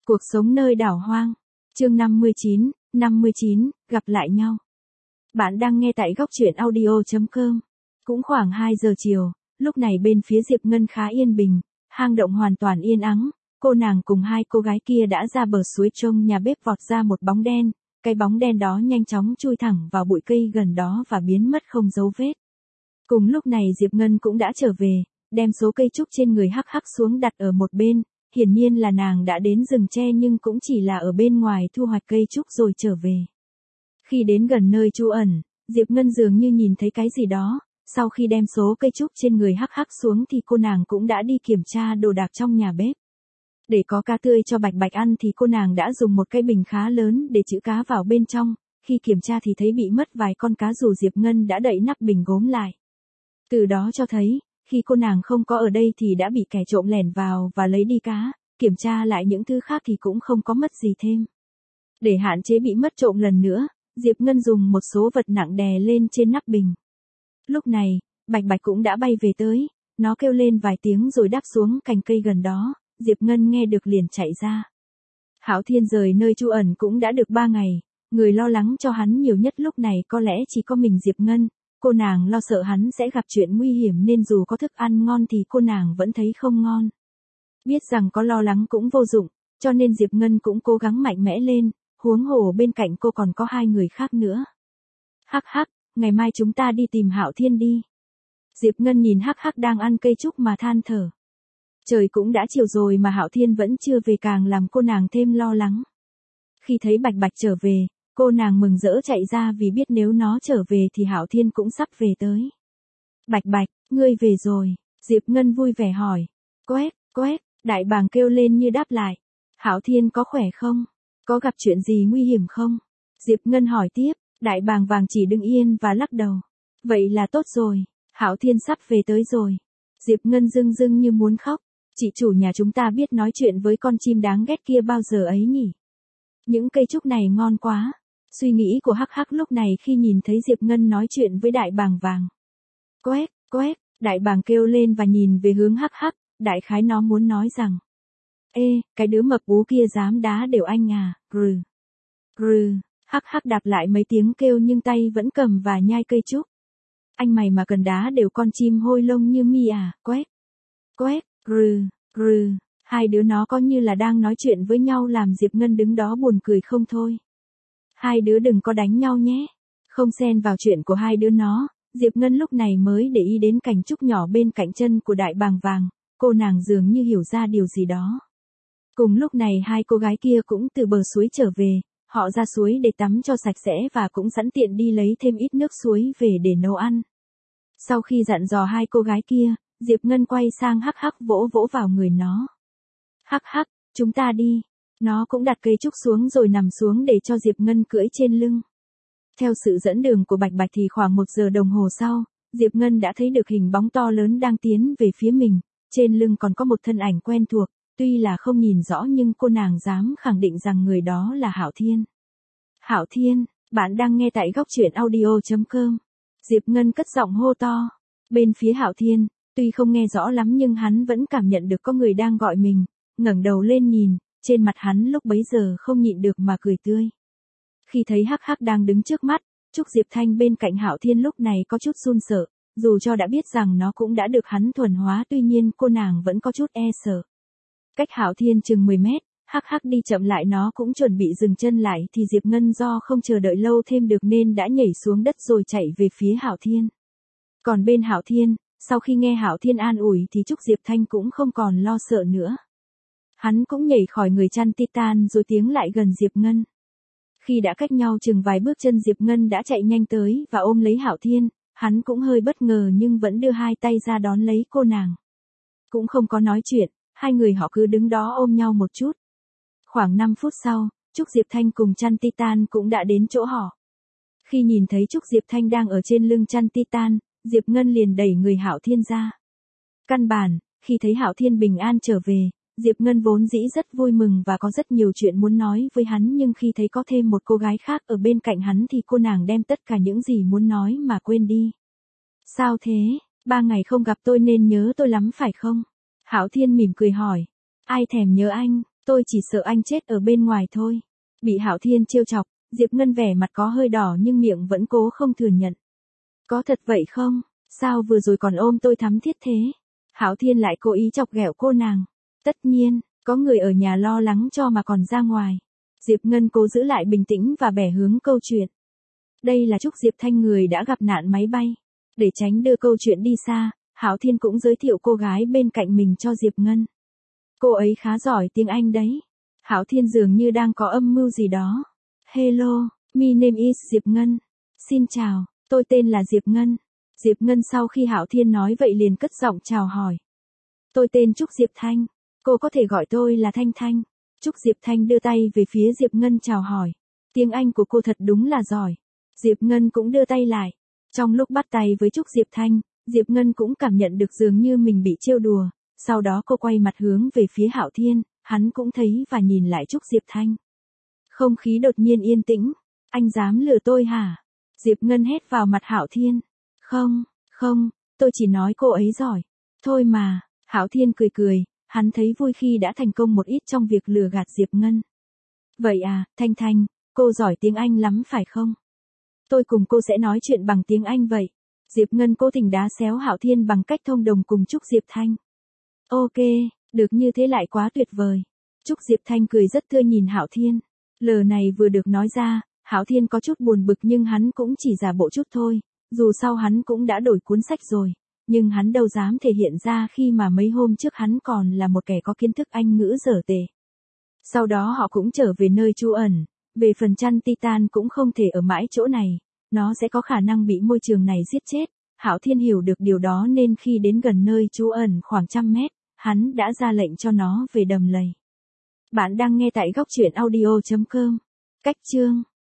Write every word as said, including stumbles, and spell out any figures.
Cuộc sống nơi đảo hoang. Chương năm mươi chín, năm mươi chín, gặp lại nhau. Bạn đang nghe tại góc truyện audio chấm com. Cũng khoảng hai giờ chiều, lúc này bên phía Diệp Ngân khá yên bình, hang động hoàn toàn yên ắng, cô nàng cùng hai cô gái kia đã ra bờ suối trông nhà bếp vọt ra một bóng đen, cái bóng đen đó nhanh chóng chui thẳng vào bụi cây gần đó và biến mất không dấu vết. Cùng lúc này Diệp Ngân cũng đã trở về, đem số cây trúc trên người hắc hắc xuống đặt ở một bên, hiển nhiên là nàng đã đến rừng tre nhưng cũng chỉ là ở bên ngoài thu hoạch cây trúc rồi trở về. Khi đến gần nơi trú ẩn, Diệp Ngân dường như nhìn thấy cái gì đó, sau khi đem số cây trúc trên người hắc hắc xuống thì cô nàng cũng đã đi kiểm tra đồ đạc trong nhà bếp. Để có cá tươi cho Bạch Bạch ăn thì cô nàng đã dùng một cái bình khá lớn để trữ cá vào bên trong, khi kiểm tra thì thấy bị mất vài con cá dù Diệp Ngân đã đậy nắp bình gốm lại. Từ đó cho thấy, khi cô nàng không có ở đây thì đã bị kẻ trộm lẻn vào và lấy đi cá, kiểm tra lại những thứ khác thì cũng không có mất gì thêm. Để hạn chế bị mất trộm lần nữa, Diệp Ngân dùng một số vật nặng đè lên trên nắp bình. Lúc này, Bạch Bạch cũng đã bay về tới, nó kêu lên vài tiếng rồi đáp xuống cành cây gần đó, Diệp Ngân nghe được liền chạy ra. Hạo Thiên rời nơi trú ẩn cũng đã được ba ngày, người lo lắng cho hắn nhiều nhất lúc này có lẽ chỉ có mình Diệp Ngân. Cô nàng lo sợ hắn sẽ gặp chuyện nguy hiểm nên dù có thức ăn ngon thì cô nàng vẫn thấy không ngon. Biết rằng có lo lắng cũng vô dụng, cho nên Diệp Ngân cũng cố gắng mạnh mẽ lên, huống hồ bên cạnh cô còn có hai người khác nữa. Hắc hắc, ngày mai chúng ta đi tìm Hạo Thiên đi. Diệp Ngân nhìn hắc hắc đang ăn cây trúc mà than thở. Trời cũng đã chiều rồi mà Hạo Thiên vẫn chưa về càng làm cô nàng thêm lo lắng. Khi thấy Bạch Bạch trở về, cô nàng mừng rỡ chạy ra vì biết nếu nó trở về thì Hạo Thiên cũng sắp về tới. Bạch Bạch, ngươi về rồi, Diệp Ngân vui vẻ hỏi. Quét, quét, đại bàng kêu lên như đáp lại. Hạo Thiên có khỏe không? Có gặp chuyện gì nguy hiểm không? Diệp Ngân hỏi tiếp, đại bàng vàng chỉ đứng yên và lắc đầu. Vậy là tốt rồi, Hạo Thiên sắp về tới rồi. Diệp Ngân rưng rưng như muốn khóc. Chị chủ nhà chúng ta biết nói chuyện với con chim đáng ghét kia bao giờ ấy nhỉ? Những cây trúc này ngon quá. Suy nghĩ của hắc hắc lúc này khi nhìn thấy Diệp Ngân nói chuyện với đại bàng vàng. Quét, quét, đại bàng kêu lên và nhìn về hướng hắc hắc, đại khái nó muốn nói rằng. Ê, cái đứa mập ú kia dám đá đều anh à, rừ. Rừ, hắc hắc đạp lại mấy tiếng kêu nhưng tay vẫn cầm và nhai cây trúc. Anh mày mà cần đá đều con chim hôi lông như mi à, quét. Quét, rừ, rừ, hai đứa nó có như là đang nói chuyện với nhau làm Diệp Ngân đứng đó buồn cười không thôi. Hai đứa đừng có đánh nhau nhé. Không xen vào chuyện của hai đứa nó, Diệp Ngân lúc này mới để ý đến cành trúc nhỏ bên cạnh chân của đại bàng vàng, cô nàng dường như hiểu ra điều gì đó. Cùng lúc này hai cô gái kia cũng từ bờ suối trở về, họ ra suối để tắm cho sạch sẽ và cũng sẵn tiện đi lấy thêm ít nước suối về để nấu ăn. Sau khi dặn dò hai cô gái kia, Diệp Ngân quay sang hắc hắc vỗ vỗ vào người nó. Hắc hắc, chúng ta đi. Nó cũng đặt cây trúc xuống rồi nằm xuống để cho Diệp Ngân cưỡi trên lưng. Theo sự dẫn đường của Bạch Bạch thì khoảng một giờ đồng hồ sau, Diệp Ngân đã thấy được hình bóng to lớn đang tiến về phía mình, trên lưng còn có một thân ảnh quen thuộc, tuy là không nhìn rõ nhưng cô nàng dám khẳng định rằng người đó là Hạo Thiên. Hạo Thiên, bạn đang nghe tại góc truyện audio chấm com. Diệp Ngân cất giọng hô to. Bên phía Hạo Thiên, tuy không nghe rõ lắm nhưng hắn vẫn cảm nhận được có người đang gọi mình, ngẩng đầu lên nhìn. Trên mặt hắn lúc bấy giờ không nhịn được mà cười tươi. Khi thấy hắc hắc đang đứng trước mắt, Trúc Diệp Thanh bên cạnh Hạo Thiên lúc này có chút run sợ, dù cho đã biết rằng nó cũng đã được hắn thuần hóa tuy nhiên cô nàng vẫn có chút e sợ. Cách Hạo Thiên chừng mười mét, hắc hắc đi chậm lại nó cũng chuẩn bị dừng chân lại thì Diệp Ngân do không chờ đợi lâu thêm được nên đã nhảy xuống đất rồi chạy về phía Hạo Thiên. Còn bên Hạo Thiên, sau khi nghe Hạo Thiên an ủi thì Trúc Diệp Thanh cũng không còn lo sợ nữa. Hắn cũng nhảy khỏi người chăn Titan rồi tiến lại gần Diệp Ngân. Khi đã cách nhau chừng vài bước chân Diệp Ngân đã chạy nhanh tới và ôm lấy Hạo Thiên, hắn cũng hơi bất ngờ nhưng vẫn đưa hai tay ra đón lấy cô nàng. Cũng không có nói chuyện, hai người họ cứ đứng đó ôm nhau một chút. Khoảng năm phút sau, Trúc Diệp Thanh cùng chăn Titan cũng đã đến chỗ họ. Khi nhìn thấy Trúc Diệp Thanh đang ở trên lưng chăn Titan, Diệp Ngân liền đẩy người Hạo Thiên ra. Căn bản, khi thấy Hạo Thiên bình an trở về, Diệp Ngân vốn dĩ rất vui mừng và có rất nhiều chuyện muốn nói với hắn nhưng khi thấy có thêm một cô gái khác ở bên cạnh hắn thì cô nàng đem tất cả những gì muốn nói mà quên đi. Sao thế, ba ngày không gặp tôi nên nhớ tôi lắm phải không? Hạo Thiên mỉm cười hỏi. Ai thèm nhớ anh, Tôi chỉ sợ anh chết ở bên ngoài thôi. Bị Hạo Thiên trêu chọc, Diệp Ngân vẻ mặt có hơi đỏ nhưng miệng vẫn cố không thừa nhận. Có thật vậy không? Sao vừa rồi còn ôm tôi thắm thiết thế? Hạo Thiên lại cố ý chọc ghẹo cô nàng. Tất nhiên, có người ở nhà lo lắng cho mà còn ra ngoài. Diệp Ngân cố giữ lại bình tĩnh và bẻ hướng câu chuyện. Đây là Trúc Diệp Thanh người đã gặp nạn máy bay. Để tránh đưa câu chuyện đi xa, Hạo Thiên cũng giới thiệu cô gái bên cạnh mình cho Diệp Ngân. Cô ấy khá giỏi tiếng Anh đấy. Hạo Thiên dường như đang có âm mưu gì đó. Hello, my name is Diệp Ngân. Xin chào, tôi tên là Diệp Ngân. Diệp Ngân sau khi Hạo Thiên nói vậy liền cất giọng chào hỏi. Tôi tên Trúc Diệp Thanh. Cô có thể gọi tôi là Thanh Thanh. Trúc Diệp Thanh đưa tay về phía Diệp Ngân chào hỏi. Tiếng Anh của cô thật đúng là giỏi. Diệp Ngân cũng đưa tay lại. Trong lúc bắt tay với Trúc Diệp Thanh, Diệp Ngân cũng cảm nhận được dường như mình bị trêu đùa. Sau đó cô quay mặt hướng về phía Hạo Thiên, hắn cũng thấy và nhìn lại Trúc Diệp Thanh. Không khí đột nhiên yên tĩnh. Anh dám lừa tôi hả? Diệp Ngân hét vào mặt Hạo Thiên. Không, không, tôi chỉ nói cô ấy giỏi. Thôi mà, Hạo Thiên cười cười, hắn thấy vui khi đã thành công một ít trong việc lừa gạt Diệp Ngân. Vậy à, Thanh Thanh, cô giỏi tiếng Anh lắm phải không? Tôi cùng cô sẽ nói chuyện bằng tiếng Anh vậy. Diệp Ngân cố tình đá xéo Hạo Thiên bằng cách thông đồng cùng Trúc Diệp Thanh. Ok, được như thế lại quá tuyệt vời. Trúc Diệp Thanh cười rất tươi nhìn Hạo Thiên. Lời này vừa được nói ra, Hạo Thiên có chút buồn bực nhưng hắn cũng chỉ giả bộ chút thôi. Dù sao hắn cũng đã đổi cuốn sách rồi, nhưng hắn đâu dám thể hiện ra khi mà mấy hôm trước hắn còn là một kẻ có kiến thức Anh ngữ dở tệ. Sau đó họ cũng trở về nơi trú ẩn. Về phần chăn Titan cũng không thể ở mãi chỗ này, nó sẽ có khả năng bị môi trường này giết chết. Hạo Thiên hiểu được điều đó nên khi đến gần nơi trú ẩn khoảng trăm mét, hắn đã ra lệnh cho nó về đầm lầy. Bạn đang nghe tại góc truyện audio chấm com. Cách chương